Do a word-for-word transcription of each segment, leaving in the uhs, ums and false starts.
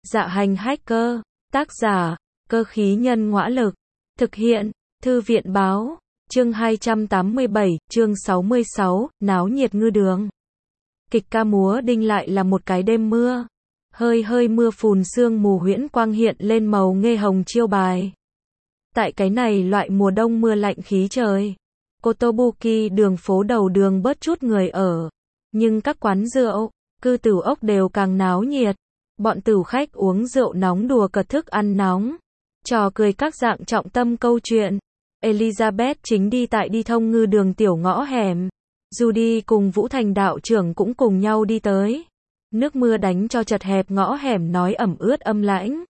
Dạ hành hacker, tác giả, cơ khí nhân ngõa lực, thực hiện, thư viện báo, chương hai trăm tám mươi bảy, chương sáu mươi sáu, náo nhiệt ngư đường. Kịch ca múa đinh lại là một cái đêm mưa. Hơi hơi mưa phùn sương mù huyễn quang hiện lên màu nghê hồng chiêu bài. Tại cái này loại mùa đông mưa lạnh khí trời, Kotobuki đường phố đầu đường bớt chút người ở. Nhưng các quán rượu, cư tửu ốc đều càng náo nhiệt. Bọn tửu khách uống rượu nóng đùa cợt thức ăn nóng. Trò cười các dạng trọng tâm câu chuyện. Elizabeth chính đi tại đi thông ngư đường tiểu ngõ hẻm. Judy cùng Vũ Thành đạo trưởng cũng cùng nhau đi tới. Nước mưa đánh cho chật hẹp ngõ hẻm nói ẩm ướt âm lãnh.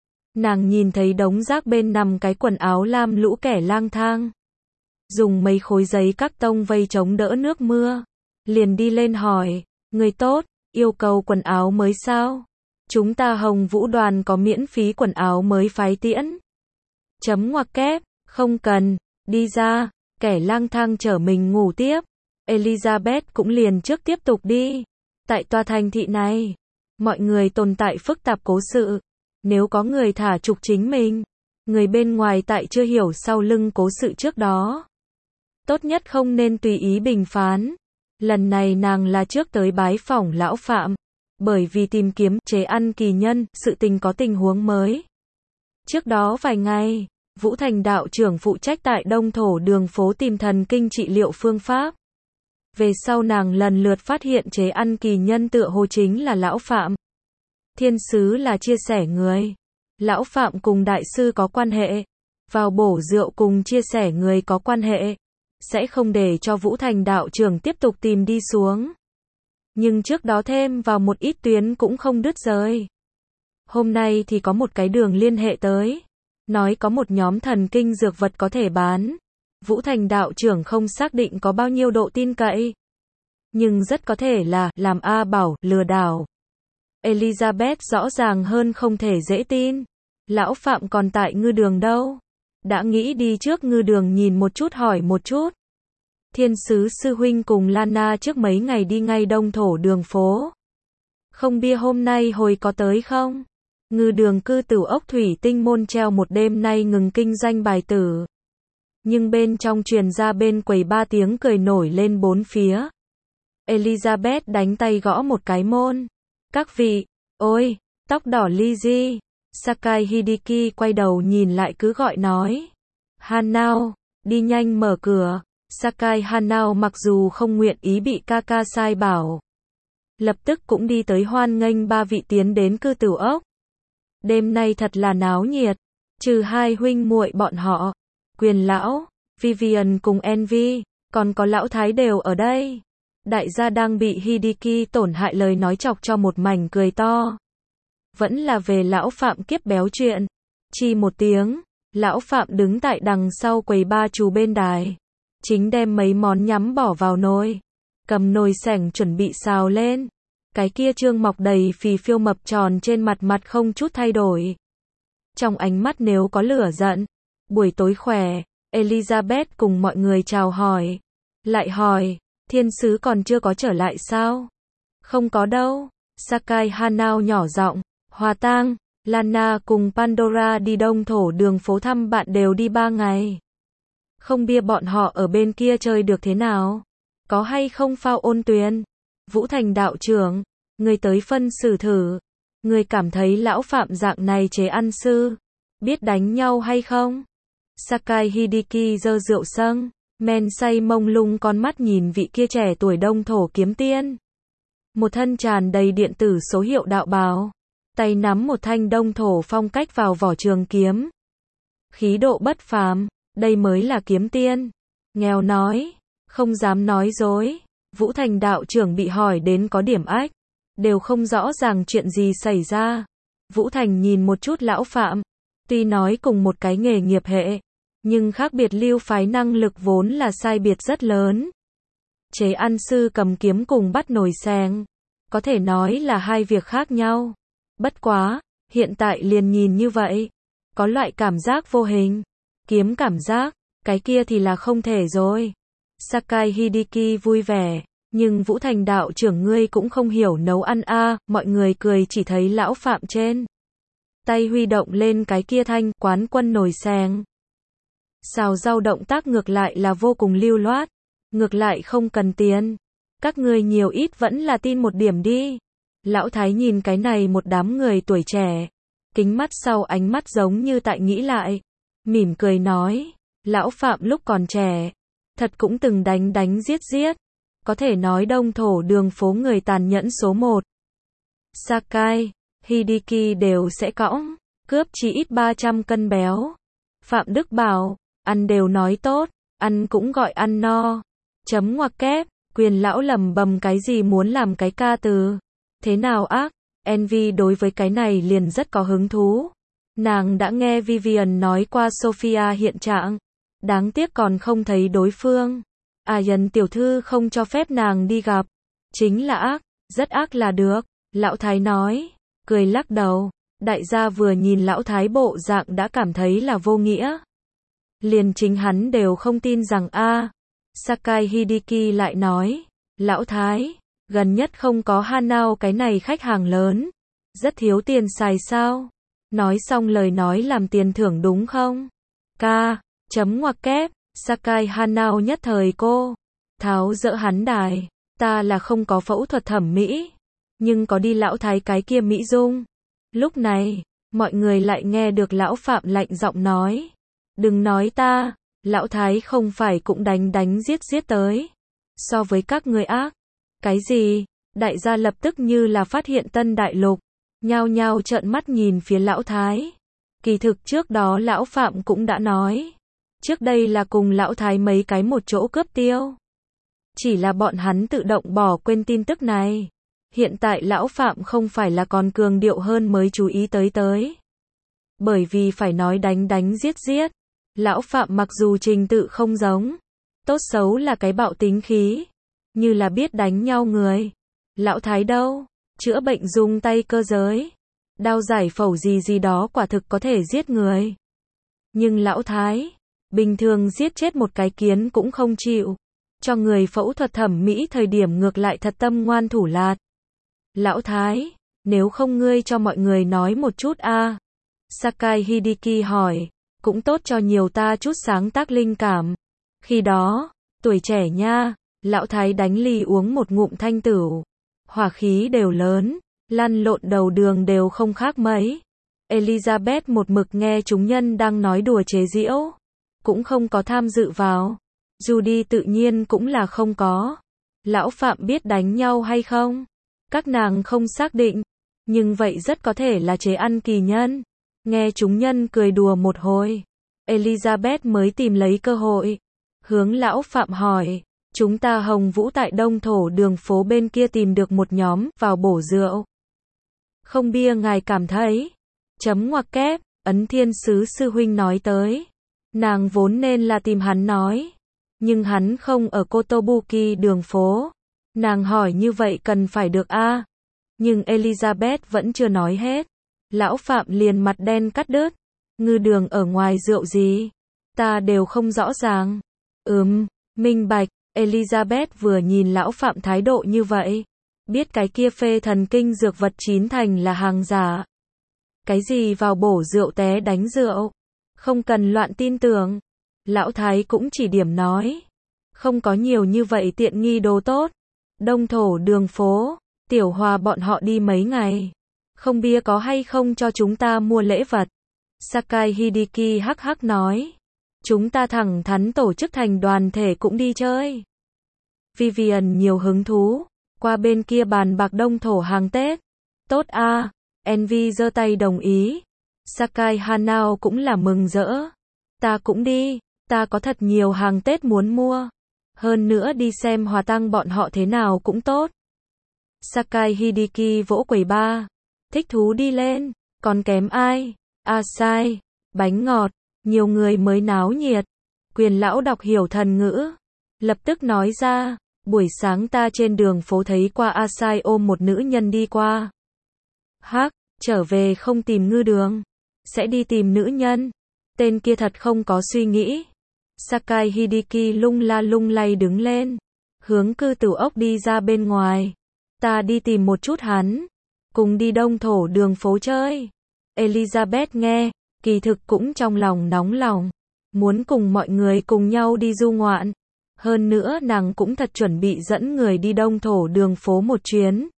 Nàng nhìn thấy đống rác bên nằm cái quần áo lam lũ kẻ lang thang. Dùng mấy khối giấy các tông vây chống đỡ nước mưa. Liền đi lên hỏi, người tốt, yêu cầu quần áo mới sao? Chúng ta Hồng Vũ đoàn có miễn phí quần áo mới phái tiễn. Chấm ngoặc kép, không cần, đi ra, kẻ lang thang chở mình ngủ tiếp. Elizabeth cũng liền trước tiếp tục đi. Tại tòa thành thị này, mọi người tồn tại phức tạp cố sự. Nếu có người thả trục chính mình, người bên ngoài tại chưa hiểu sau lưng cố sự trước đó. Tốt nhất không nên tùy ý bình phán. Lần này nàng là trước tới bái phỏng lão Phạm. Bởi vì tìm kiếm chế ăn kỳ nhân, sự tình có tình huống mới. Trước đó vài ngày, Vũ Thành đạo trưởng phụ trách tại Đông Thổ đường phố tìm thần kinh trị liệu phương pháp. Về sau nàng lần lượt phát hiện chế ăn kỳ nhân tựa hồ chính là lão Phạm. Thiên sứ là chia sẻ người. Lão Phạm cùng đại sư có quan hệ. Vào bổ rượu cùng chia sẻ người có quan hệ. Sẽ không để cho Vũ Thành đạo trưởng tiếp tục tìm đi xuống. Nhưng trước đó thêm vào một ít tuyến cũng không đứt rời. Hôm nay thì có một cái đường liên hệ tới. Nói có một nhóm thần kinh dược vật có thể bán. Vũ Thành đạo trưởng không xác định có bao nhiêu độ tin cậy. Nhưng rất có thể là làm A Bảo lừa đảo. Elizabeth rõ ràng hơn không thể dễ tin. Lão Phạm còn tại ngư đường đâu? Đã nghĩ đi trước ngư đường nhìn một chút hỏi một chút. Thiên sứ sư huynh cùng Lana trước mấy ngày đi ngay Đông Thổ đường phố. Không bia hôm nay hồi có tới không? Ngư đường cư tửu ốc thủy tinh môn treo một đêm nay ngừng kinh doanh bài tử. Nhưng bên trong truyền ra bên quầy ba tiếng cười nổi lên bốn phía. Elizabeth đánh tay gõ một cái môn. Các vị, ôi, tóc đỏ Lizzie. Sakai Hideki quay đầu nhìn lại cứ gọi nói. Hanao, đi nhanh mở cửa. Sakai Hanao mặc dù không nguyện ý bị Kaka sai bảo. Lập tức cũng đi tới hoan nghênh ba vị tiến đến cư tửu ốc. Đêm nay thật là náo nhiệt. Trừ hai huynh muội bọn họ. Quyền lão, Vivian cùng Envy, còn có lão thái đều ở đây. Đại gia đang bị Hideki tổn hại lời nói chọc cho một mảnh cười to. Vẫn là về lão Phạm kiếp béo chuyện. Chi một tiếng, lão Phạm đứng tại đằng sau quầy ba chú bên đài. Chính đem mấy món nhắm bỏ vào nồi. Cầm nồi sẻng chuẩn bị xào lên. Cái kia trương mọc đầy phì phiêu mập tròn trên mặt mặt không chút thay đổi. Trong ánh mắt nếu có lửa giận. Buổi tối khỏe, Elizabeth cùng mọi người chào hỏi. Lại hỏi, thiên sứ còn chưa có trở lại sao? Không có đâu. Sakai Hanao nhỏ giọng. Hòa tang, Lana cùng Pandora đi Đông Thổ đường phố thăm bạn đều đi ba ngày. Không bia bọn họ ở bên kia chơi được thế nào? Có hay không phao ôn tuyền? Vũ Thành đạo trưởng, người tới phân xử thử. Người cảm thấy lão Phạm dạng này chế ăn sư, biết đánh nhau hay không? Sakai Hideki giơ rượu sâng, men say mông lung con mắt nhìn vị kia trẻ tuổi Đông Thổ kiếm tiên. Một thân tràn đầy điện tử số hiệu đạo bào. Tay nắm một thanh Đông Thổ phong cách vào vỏ trường kiếm. Khí độ bất phàm, đây mới là kiếm tiên. Nghèo nói, không dám nói dối. Vũ Thành đạo trưởng bị hỏi đến có điểm ách. Đều không rõ ràng chuyện gì xảy ra. Vũ Thành nhìn một chút lão Phạm. Tuy nói cùng một cái nghề nghiệp hệ. Nhưng khác biệt lưu phái năng lực vốn là sai biệt rất lớn. Chế ăn sư cầm kiếm cùng bắt nồi xèng. Có thể nói là hai việc khác nhau. Bất quá, hiện tại liền nhìn như vậy. Có loại cảm giác vô hình. Kiếm cảm giác, cái kia thì là không thể rồi. Sakai Hideki vui vẻ. Nhưng Vũ Thành đạo trưởng ngươi cũng không hiểu nấu ăn a, mọi người cười chỉ thấy lão Phạm trên tay huy động lên cái kia thanh quán quân nồi xèng. Xào rau động tác ngược lại là vô cùng lưu loát, ngược lại không cần tiền. Các ngươi nhiều ít vẫn là tin một điểm đi. Lão Thái nhìn cái này một đám người tuổi trẻ, kính mắt sau ánh mắt giống như tại nghĩ lại, mỉm cười nói, lão Phạm lúc còn trẻ, thật cũng từng đánh đánh giết giết, có thể nói đông thổ đường phố người tàn nhẫn số một. Sakai, Hideki đều sẽ cõng, cướp chỉ ít ba trăm cân béo. Phạm Đức bảo, ăn đều nói tốt, ăn cũng gọi ăn no. Chấm ngoặc kép, Quyền lão lẩm bẩm cái gì muốn làm cái ca từ. Thế nào ác? Envy đối với cái này liền rất có hứng thú. Nàng đã nghe Vivian nói qua Sophia hiện trạng, đáng tiếc còn không thấy đối phương. Ayan tiểu thư không cho phép nàng đi gặp. Chính là ác, rất ác là được. Lão Thái nói, cười lắc đầu. Đại gia vừa nhìn lão Thái bộ dạng đã cảm thấy là vô nghĩa. Liền chính hắn đều không tin rằng a. Sakai Hideki lại nói, lão Thái, gần nhất không có Hanao cái này khách hàng lớn, rất thiếu tiền xài sao? Nói xong lời nói làm tiền thưởng đúng không? Ca, chấm ngoặc kép, Sakai Hanao nhất thời cô, tháo dỡ hắn đài, ta là không có phẫu thuật thẩm mỹ, nhưng có đi lão Thái cái kia mỹ dung. Lúc này, mọi người lại nghe được lão Phạm lạnh giọng nói, đừng nói ta, lão Thái không phải cũng đánh đánh giết giết tới, so với các người ác. Cái gì? Đại gia lập tức như là phát hiện tân đại lục, nhao nhao trợn mắt nhìn phía lão Thái. Kỳ thực trước đó lão Phạm cũng đã nói, trước đây là cùng lão Thái mấy cái một chỗ cướp tiêu. Chỉ là bọn hắn tự động bỏ quên tin tức này. Hiện tại lão Phạm không phải là còn cường điệu hơn mới chú ý tới tới. Bởi vì phải nói đánh đánh giết giết, lão Phạm mặc dù trình tự không giống, tốt xấu là cái bạo tính khí, như là biết đánh nhau người. Lão Thái đâu? Chữa bệnh dùng tay cơ giới, đao giải phẫu gì gì đó quả thực có thể giết người. Nhưng lão Thái, bình thường giết chết một cái kiến cũng không chịu, cho người phẫu thuật thẩm mỹ thời điểm ngược lại thật tâm ngoan thủ lạt. Lão Thái, nếu không ngươi cho mọi người nói một chút a. À? Sakai Hideki hỏi, cũng tốt cho nhiều ta chút sáng tác linh cảm. Khi đó, tuổi trẻ nha, lão Thái đánh ly uống một ngụm thanh tửu, hỏa khí đều lớn, lăn lộn đầu đường đều không khác mấy. Elizabeth một mực nghe chúng nhân đang nói đùa chế giễu, cũng không có tham dự vào. Judy tự nhiên cũng là không có. Lão Phạm biết đánh nhau hay không? Các nàng không xác định, nhưng vậy rất có thể là chế ăn kỳ nhân. Nghe chúng nhân cười đùa một hồi, Elizabeth mới tìm lấy cơ hội, hướng lão Phạm hỏi, chúng ta Hồng Vũ tại Đông Thổ đường phố bên kia tìm được một nhóm vào bổ rượu. Không bia ngài cảm thấy? Chấm ngoặc kép, Ấn Thiên Sứ sư huynh nói tới. Nàng vốn nên là tìm hắn nói, nhưng hắn không ở Kotobuki đường phố. Nàng hỏi như vậy cần phải được a. À? Nhưng Elizabeth vẫn chưa nói hết. Lão Phạm liền mặt đen cắt đứt. Ngư đường ở ngoài rượu gì? Ta đều không rõ ràng. Ừm, minh bạch. Elizabeth vừa nhìn lão Phạm thái độ như vậy, biết cái kia phê thần kinh dược vật chín thành là hàng giả. Cái gì vào bổ rượu té đánh rượu? Không cần loạn tin tưởng. Lão Thái cũng chỉ điểm nói. Không có nhiều như vậy tiện nghi đồ tốt. Đông Thổ đường phố, Tiểu Hòa bọn họ đi mấy ngày. Không bia có hay không cho chúng ta mua lễ vật? Sakai Hideki hắc hắc nói. Chúng ta thẳng thắn tổ chức thành đoàn thể cũng đi chơi. Vivian nhiều hứng thú. Qua bên kia bàn bạc Đông Thổ hàng Tết. Tốt a. À. Envy giơ tay đồng ý. Sakai Hanao cũng là mừng rỡ. Ta cũng đi. Ta có thật nhiều hàng Tết muốn mua. Hơn nữa đi xem Hòa Tăng bọn họ thế nào cũng tốt. Sakai Hideki vỗ quầy ba. Thích thú đi lên. Còn kém ai? Asai. Bánh ngọt. Nhiều người mới náo nhiệt. Quyền lão đọc hiểu thần ngữ. Lập tức nói ra. Buổi sáng ta trên đường phố thấy qua Asai ôm một nữ nhân đi qua. Hắc, trở về không tìm ngư đường. Sẽ đi tìm nữ nhân. Tên kia thật không có suy nghĩ. Sakai Hideki lung la lung lay đứng lên. Hướng cư tử ốc đi ra bên ngoài. Ta đi tìm một chút hắn. Cùng đi Đông Thổ đường phố chơi. Elizabeth nghe, kỳ thực cũng trong lòng nóng lòng, muốn cùng mọi người cùng nhau đi du ngoạn. Hơn nữa nàng cũng thật chuẩn bị dẫn người đi Đông Thổ đường phố một chuyến.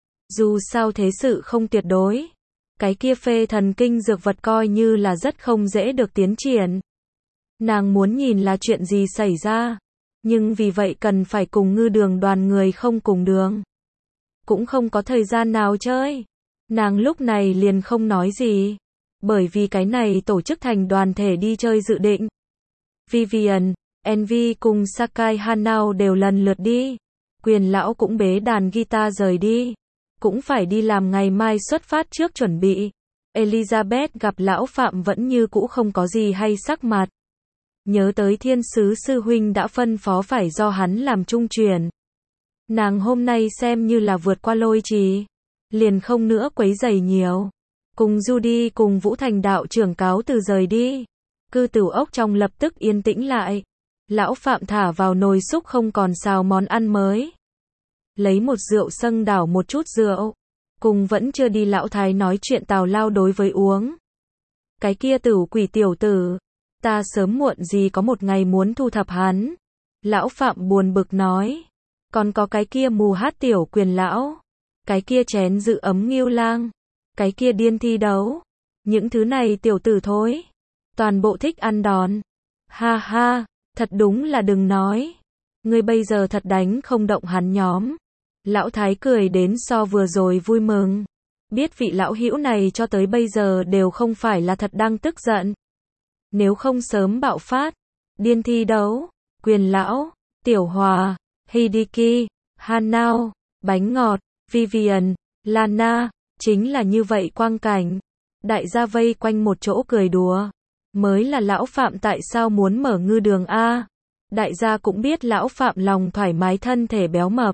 Dù sao thế sự không tuyệt đối, cái kia phê thần kinh dược vật coi như là rất không dễ được tiến triển. Nàng muốn nhìn là chuyện gì xảy ra, nhưng vì vậy cần phải cùng Ngư Đường đoàn người không cùng đường. Cũng không có thời gian nào chơi. Nàng lúc này liền không nói gì, bởi vì cái này tổ chức thành đoàn thể đi chơi dự định. Vivian, Envy cùng Sakai Hanao đều lần lượt đi. Quyền lão cũng bế đàn guitar rời đi. Cũng phải đi làm ngày mai xuất phát trước chuẩn bị. Elizabeth gặp lão Phạm vẫn như cũ không có gì hay sắc mặt. Nhớ tới thiên sứ sư huynh đã phân phó phải do hắn làm trung truyền. Nàng hôm nay xem như là vượt qua lôi trì, liền không nữa quấy rầy nhiều. Cùng Judy cùng Vũ Thành đạo trưởng cáo từ rời đi. Cư Tửu Ốc trong lập tức yên tĩnh lại. Lão Phạm thả vào nồi súp không còn xào món ăn mới. Lấy một rượu sâng đảo một chút rượu. Cùng vẫn chưa đi lão thái nói chuyện tào lao đối với uống. Cái kia Tửu quỷ tiểu tử, ta sớm muộn gì có một ngày muốn thu thập hắn. Lão Phạm buồn bực nói. Còn có cái kia mù hát tiểu Quyền lão. Cái kia chén dự ấm Ngưu Lang. Cái kia điên thi đấu. Những thứ này tiểu tử thối. Toàn bộ thích ăn đòn. Ha ha, thật đúng là đừng nói. Ngươi bây giờ thật đánh không động hắn nhóm. Lão Thái cười đến so vừa rồi vui mừng. Biết vị lão hữu này cho tới bây giờ đều không phải là thật đang tức giận. Nếu không sớm bạo phát. Điên thi đấu, Quyền lão, Tiểu Hòa, Hideki, Hanao, bánh ngọt, Vivian, Lana, chính là như vậy quang cảnh. Đại gia vây quanh một chỗ cười đùa. Mới là lão Phạm tại sao muốn mở Ngư Đường a? Đại gia cũng biết lão Phạm lòng thoải mái thân thể béo mập.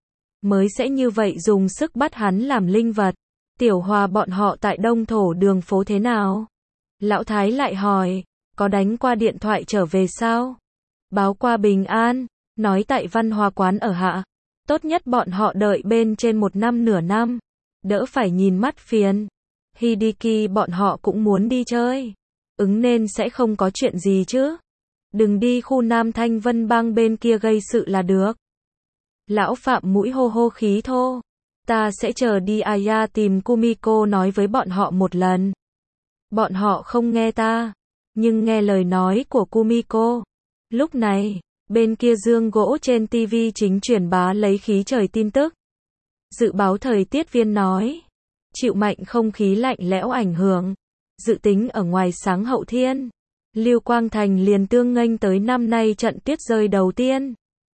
Mới sẽ như vậy dùng sức bắt hắn làm linh vật. Tiểu Hòa bọn họ tại Đông Thổ đường phố thế nào? Lão Thái lại hỏi, có đánh qua điện thoại trở về sao? Báo qua bình an, nói tại văn hóa quán ở hạ. Tốt nhất bọn họ đợi bên trên một năm nửa năm. Đỡ phải nhìn mắt phiền. Hideki bọn họ cũng muốn đi chơi. Ứng nên sẽ không có chuyện gì chứ. Đừng đi khu Nam Thanh Vân Bang bên kia gây sự là được. Lão Phạm mũi hô hô khí thô. Ta sẽ chờ đi Aya tìm Kumiko nói với bọn họ một lần. Bọn họ không nghe ta, nhưng nghe lời nói của Kumiko. Lúc này, bên kia dương gỗ trên ti vi chính truyền bá lấy khí trời tin tức. Dự báo thời tiết viên nói, chịu mạnh không khí lạnh lẽo ảnh hưởng. Dự tính ở ngoài sáng hậu thiên, Lưu Quang Thành liền tương nghênh tới năm nay trận tuyết rơi đầu tiên.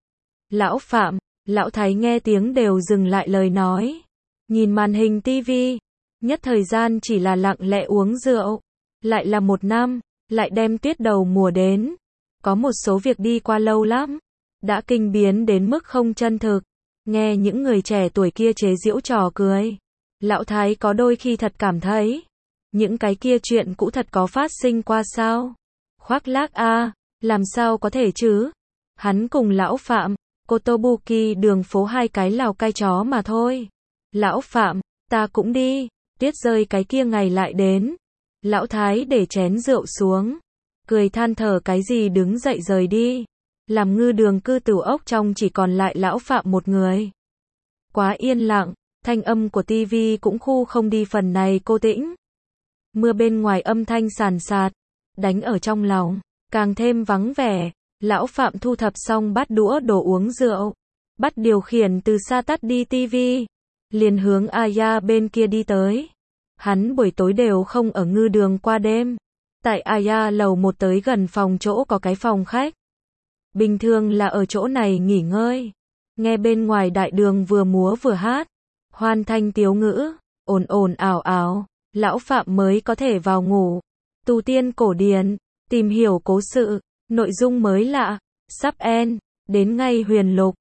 Lão Phạm, Lão Thái nghe tiếng đều dừng lại lời nói. Nhìn màn hình ti vi, nhất thời gian chỉ là lặng lẽ uống rượu. Lại là một năm, lại đem tuyết đầu mùa đến. Có một số việc đi qua lâu lắm, đã kinh biến đến mức không chân thực. Nghe những người trẻ tuổi kia chế giễu trò cười. Lão Thái có đôi khi thật cảm thấy, những cái kia chuyện cũ thật có phát sinh qua sao? Khoác lác a, làm sao có thể chứ? Hắn cùng Lão Phạm, Kotobuki đường phố hai cái Lào Cai chó mà thôi. Lão Phạm, ta cũng đi, tuyết rơi cái kia ngày lại đến. Lão Thái để chén rượu xuống, cười than thở cái gì đứng dậy rời đi. Làm Ngư Đường Cư Tửu Ốc trong chỉ còn lại Lão Phạm một người. Quá yên lặng, thanh âm của ti vi cũng khu không đi phần này cô tĩnh. Mưa bên ngoài âm thanh sàn sạt, đánh ở trong lòng, càng thêm vắng vẻ. Lão Phạm thu thập xong bát đũa đồ uống rượu, bắt điều khiển từ xa tắt đi ti vi, liền hướng Aya bên kia đi tới. Hắn buổi tối đều không ở Ngư Đường qua đêm. Tại Aya lầu một tới gần phòng chỗ có cái phòng khách. Bình thường là ở chỗ này nghỉ ngơi. Nghe bên ngoài đại đường vừa múa vừa hát, hoan thanh tiếu ngữ, ồn ồn ào ào, Lão Phạm mới có thể vào ngủ. Tu tiên cổ điển, tìm hiểu cố sự, nội dung mới lạ, sắp end, đến ngay huyền lục.